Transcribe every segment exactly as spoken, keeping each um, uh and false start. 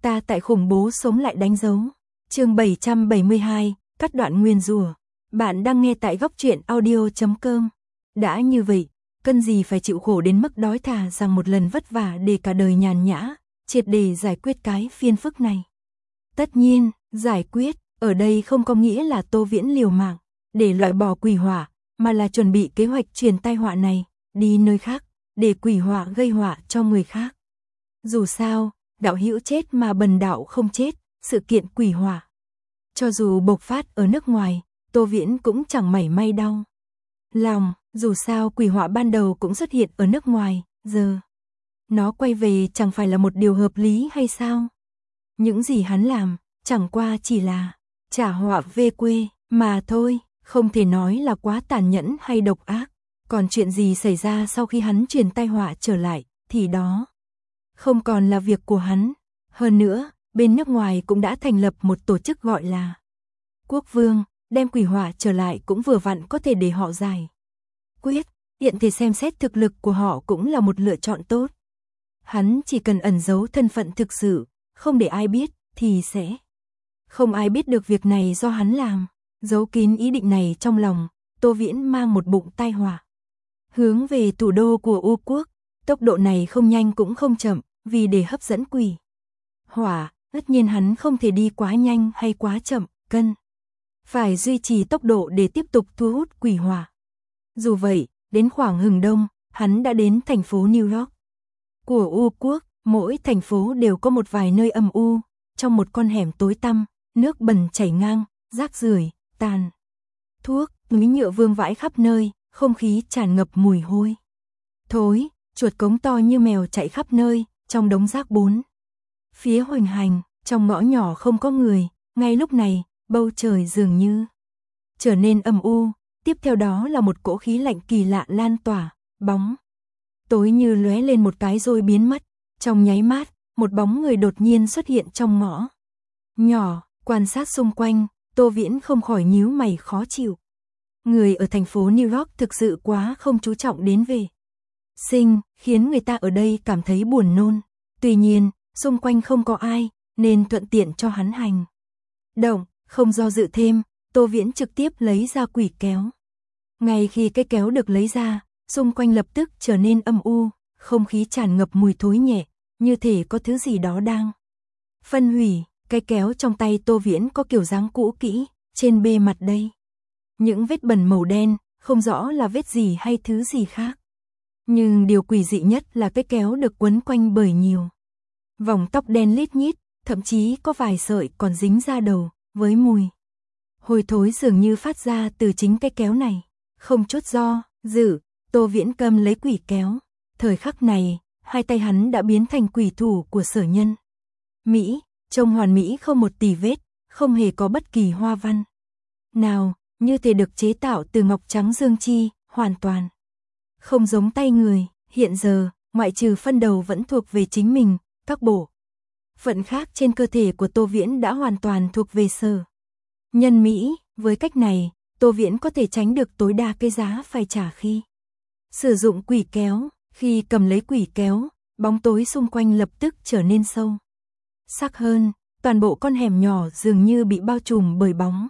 Ta tại khủng bố sống lại đánh dấu. Chương bảy trăm bảy mươi hai, cắt đoạn nguyền rủa. Bạn đang nghe tại góc truyện audio chấm com. Đã như vậy, cần gì phải chịu khổ đến mức đói, thà rằng một lần vất vả để cả đời nhàn nhã, triệt để giải quyết cái phiền phức này. Tất nhiên, giải quyết, ở đây không có nghĩa là Tô Viễn liều mạng để loại bỏ quỷ hỏa, mà là chuẩn bị kế hoạch truyền tai họa này đi nơi khác, để quỷ họa gây họa cho người khác. Dù sao, đạo hữu chết mà bần đạo không chết, sự kiện quỷ hỏa cho dù bộc phát ở nước ngoài, Tô Viễn cũng chẳng mảy may đau lòng, dù sao quỷ họa ban đầu cũng xuất hiện ở nước ngoài, giờ nó quay về chẳng phải là một điều hợp lý hay sao? Những gì hắn làm, chẳng qua chỉ là trả họa về quê mà thôi, không thể nói là quá tàn nhẫn hay độc ác. Còn chuyện gì xảy ra sau khi hắn truyền tai họa trở lại, thì đó không còn là việc của hắn. Hơn nữa, bên nước ngoài cũng đã thành lập một tổ chức gọi là Quốc Vương, đem quỷ họa trở lại cũng vừa vặn có thể để họ giải quyết. Hiện thì xem xét thực lực của họ cũng là một lựa chọn tốt. Hắn chỉ cần ẩn giấu thân phận thực sự, không để ai biết, thì sẽ không ai biết được việc này do hắn làm. Giấu kín ý định này trong lòng, Tô Viễn mang một bụng tai họa hướng về thủ đô của U quốc. Tốc độ này không nhanh cũng không chậm, vì để hấp dẫn quỷ hỏa, tất nhiên hắn không thể đi quá nhanh hay quá chậm, cần phải duy trì tốc độ để tiếp tục thu hút quỷ hỏa. Dù vậy, đến khoảng hừng đông, hắn đã đến thành phố New York của U quốc. Mỗi thành phố đều có một vài nơi âm u, trong một con hẻm tối tăm, nước bẩn chảy ngang, rác rưởi, tàn thuốc, núi nhựa vương vãi khắp nơi, không khí tràn ngập mùi hôi thối, chuột cống to như mèo chạy khắp nơi, trong đống rác bốn phía hoành hành. Trong ngõ nhỏ không có người. Ngay lúc này, bầu trời dường như trở nên âm u, tiếp theo đó là một cỗ khí lạnh kỳ lạ lan tỏa, bóng tối như lóe lên một cái rồi biến mất. Trong nháy mắt, một bóng người đột nhiên xuất hiện trong ngõ nhỏ. Quan sát xung quanh, Tô Viễn không khỏi nhíu mày khó chịu. Người ở thành phố New York thực sự quá không chú trọng đến vệ sinh, khiến người ta ở đây cảm thấy buồn nôn. Tuy nhiên, xung quanh không có ai, nên thuận tiện cho hắn hành động, không do dự thêm, Tô Viễn trực tiếp lấy ra quỷ kéo. Ngay khi cái kéo được lấy ra, xung quanh lập tức trở nên âm u, không khí tràn ngập mùi thối nhẹ, như thể có thứ gì đó đang phân hủy. Cái kéo trong tay Tô Viễn có kiểu dáng cũ kỹ, trên bề mặt đây những vết bẩn màu đen, không rõ là vết gì hay thứ gì khác. Nhưng điều quỷ dị nhất là cái kéo được quấn quanh bởi nhiều vòng tóc đen lít nhít, thậm chí có vài sợi còn dính ra đầu, với mùi hôi thối dường như phát ra từ chính cái kéo này. Không chút do dự, Tô Viễn cầm lấy quỷ kéo. Thời khắc này, hai tay hắn đã biến thành quỷ thủ của Sở Nhân Mỹ, trông hoàn mỹ không một tì vết, không hề có bất kỳ hoa văn nào, như thể được chế tạo từ ngọc trắng dương chi, hoàn toàn không giống tay người. Hiện giờ, ngoại trừ phân đầu vẫn thuộc về chính mình, các bộ phận khác trên cơ thể của Tô Viễn đã hoàn toàn thuộc về Sở Nhân Mỹ. Với cách này, Tô Viễn có thể tránh được tối đa cái giá phải trả khi sử dụng quỷ kéo. Khi cầm lấy quỷ kéo, bóng tối xung quanh lập tức trở nên sâu sắc hơn, toàn bộ con hẻm nhỏ dường như bị bao trùm bởi bóng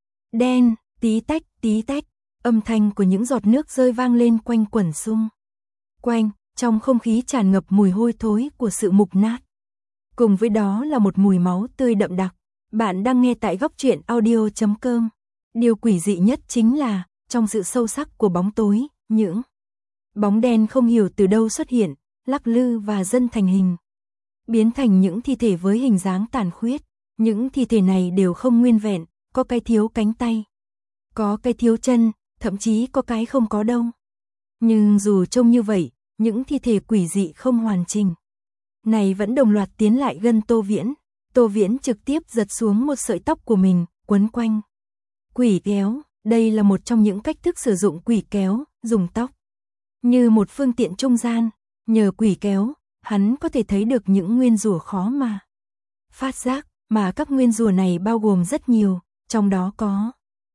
đen. Tí tách, tí tách, âm thanh của những giọt nước rơi vang lên quanh quẩn xung quanh, trong không khí tràn ngập mùi hôi thối của sự mục nát. Cùng với đó là một mùi máu tươi đậm đặc. Bạn đang nghe tại góc truyện audio chấm com. Điều quỷ dị nhất chính là, trong sự sâu sắc của bóng tối, những bóng đen không hiểu từ đâu xuất hiện, lắc lư và dần thành hình, biến thành những thi thể với hình dáng tàn khuyết. Những thi thể này đều không nguyên vẹn, có cái thiếu cánh tay, có cái thiếu chân, thậm chí có cái không có đâu. Nhưng dù trông như vậy, những thi thể quỷ dị không hoàn chỉnh này vẫn đồng loạt tiến lại gần Tô Viễn. Tô Viễn trực tiếp giật xuống một sợi tóc của mình, quấn quanh quỷ kéo. Đây là một trong những cách thức sử dụng quỷ kéo, dùng tóc như một phương tiện trung gian. Nhờ quỷ kéo, hắn có thể thấy được những nguyên rủa khó mà phát giác, mà các nguyên rủa này bao gồm rất nhiều, trong đó có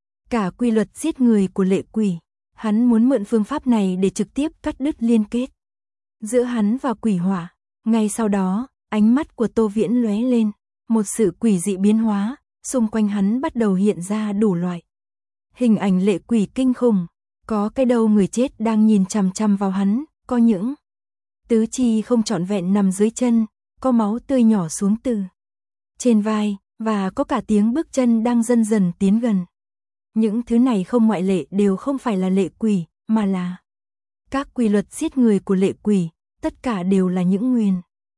cả quy luật giết người của lệ quỷ. Hắn muốn mượn phương pháp này để trực tiếp cắt đứt liên kết giữa hắn và quỷ hỏa. Ngay sau đó, Ánh mắt của Tô Viễn lóe lên, một sự quỷ dị biến hóa, xung quanh hắn bắt đầu hiện ra đủ loại hình ảnh lệ quỷ kinh khủng, có cái đầu người chết đang nhìn chằm chằm vào hắn, có những tứ chi không trọn vẹn nằm dưới chân, có máu tươi nhỏ xuống từ trên vai, và có cả tiếng bước chân đang dần dần tiến gần. Những thứ này không ngoại lệ đều không phải là lệ quỷ, mà là các quy luật giết người của lệ quỷ, tất cả đều là những nguyền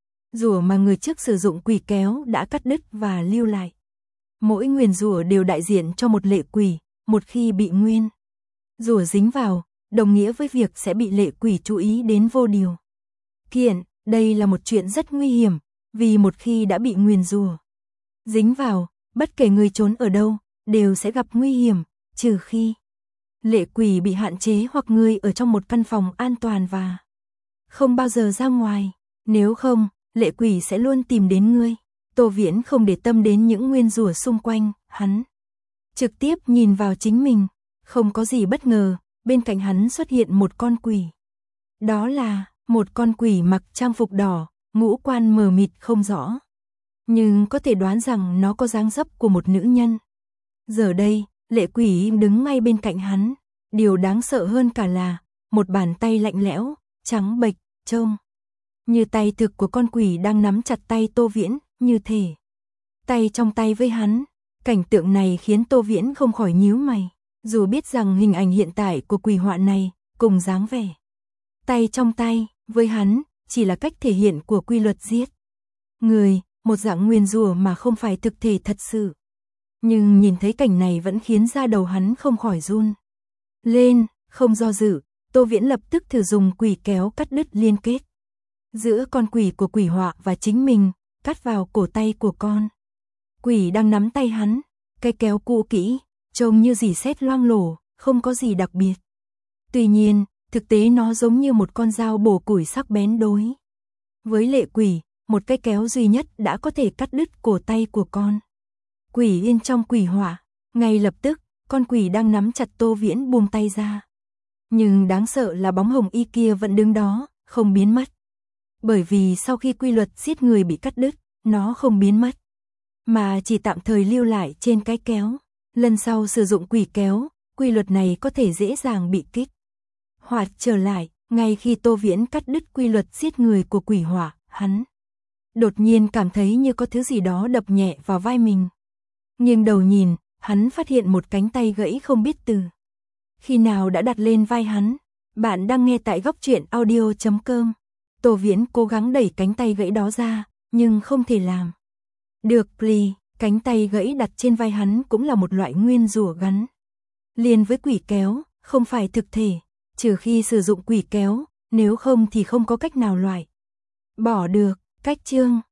rủa mà người trước sử dụng quỷ kéo đã cắt đứt và lưu lại. Mỗi nguyền rủa đều đại diện cho một lệ quỷ, một khi bị nguyên rủa dính vào, đồng nghĩa với việc sẽ bị lệ quỷ chú ý đến vô điều kiện. Đây là một chuyện rất nguy hiểm, vì một khi đã bị nguyền rủa dính vào, bất kể người trốn ở đâu, đều sẽ gặp nguy hiểm, trừ khi lệ quỷ bị hạn chế hoặc người ở trong một căn phòng an toàn và không bao giờ ra ngoài. Nếu không, lệ quỷ sẽ luôn tìm đến ngươi. Tô Viễn không để tâm đến những nguyên rủa xung quanh, hắn trực tiếp nhìn vào chính mình. Không có gì bất ngờ, bên cạnh hắn xuất hiện một con quỷ. Đó là một con quỷ mặc trang phục đỏ, ngũ quan mờ mịt không rõ, nhưng có thể đoán rằng nó có dáng dấp của một nữ nhân. Giờ đây, lệ quỷ đứng ngay bên cạnh hắn. Điều đáng sợ hơn cả là một bàn tay lạnh lẽo, trắng bệch, trông như tay thực của con quỷ đang nắm chặt tay Tô Viễn, như thể tay trong tay với hắn. Cảnh tượng này khiến Tô Viễn không khỏi nhíu mày, dù biết rằng hình ảnh hiện tại của quỷ họa này cùng dáng vẻ tay trong tay với hắn chỉ là cách thể hiện của quy luật giết người, một dạng nguyền rủa mà không phải thực thể thật sự. Nhưng nhìn thấy cảnh này vẫn khiến da đầu hắn không khỏi run lên. Không do dự, Tô Viễn lập tức thử dùng quỷ kéo cắt đứt liên kết giữa con quỷ của quỷ họa và chính mình, cắt vào cổ tay của con quỷ đang nắm tay hắn. Cái kéo cũ kỹ, trông như rỉ sét loang lổ, không có gì đặc biệt. Tuy nhiên, thực tế nó giống như một con dao bổ củi sắc bén đối với lệ quỷ. Một cái kéo duy nhất đã có thể cắt đứt cổ tay của con quỷ yên trong quỷ họa. Ngay lập tức, con quỷ đang nắm chặt Tô Viễn buông tay ra. Nhưng đáng sợ là bóng hồng y kia vẫn đứng đó, không biến mất. Bởi vì sau khi quy luật giết người bị cắt đứt, nó không biến mất, mà chỉ tạm thời lưu lại trên cái kéo. Lần sau sử dụng quỷ kéo, quy luật này có thể dễ dàng bị kích hoạt trở lại. Ngay khi Tô Viễn cắt đứt quy luật giết người của quỷ hỏa, hắn đột nhiên cảm thấy như có thứ gì đó đập nhẹ vào vai mình. Nhưng đầu nhìn, hắn phát hiện một cánh tay gãy không biết từ khi nào đã đặt lên vai hắn. Bạn đang nghe tại góc truyện audio chấm com. Tô Viễn cố gắng đẩy cánh tay gãy đó ra, nhưng không thể làm được. Pli, cánh tay gãy đặt trên vai hắn cũng là một loại nguyên rủa gắn liền với quỷ kéo, không phải thực thể, trừ khi sử dụng quỷ kéo, nếu không thì không có cách nào loại bỏ được. Cách chương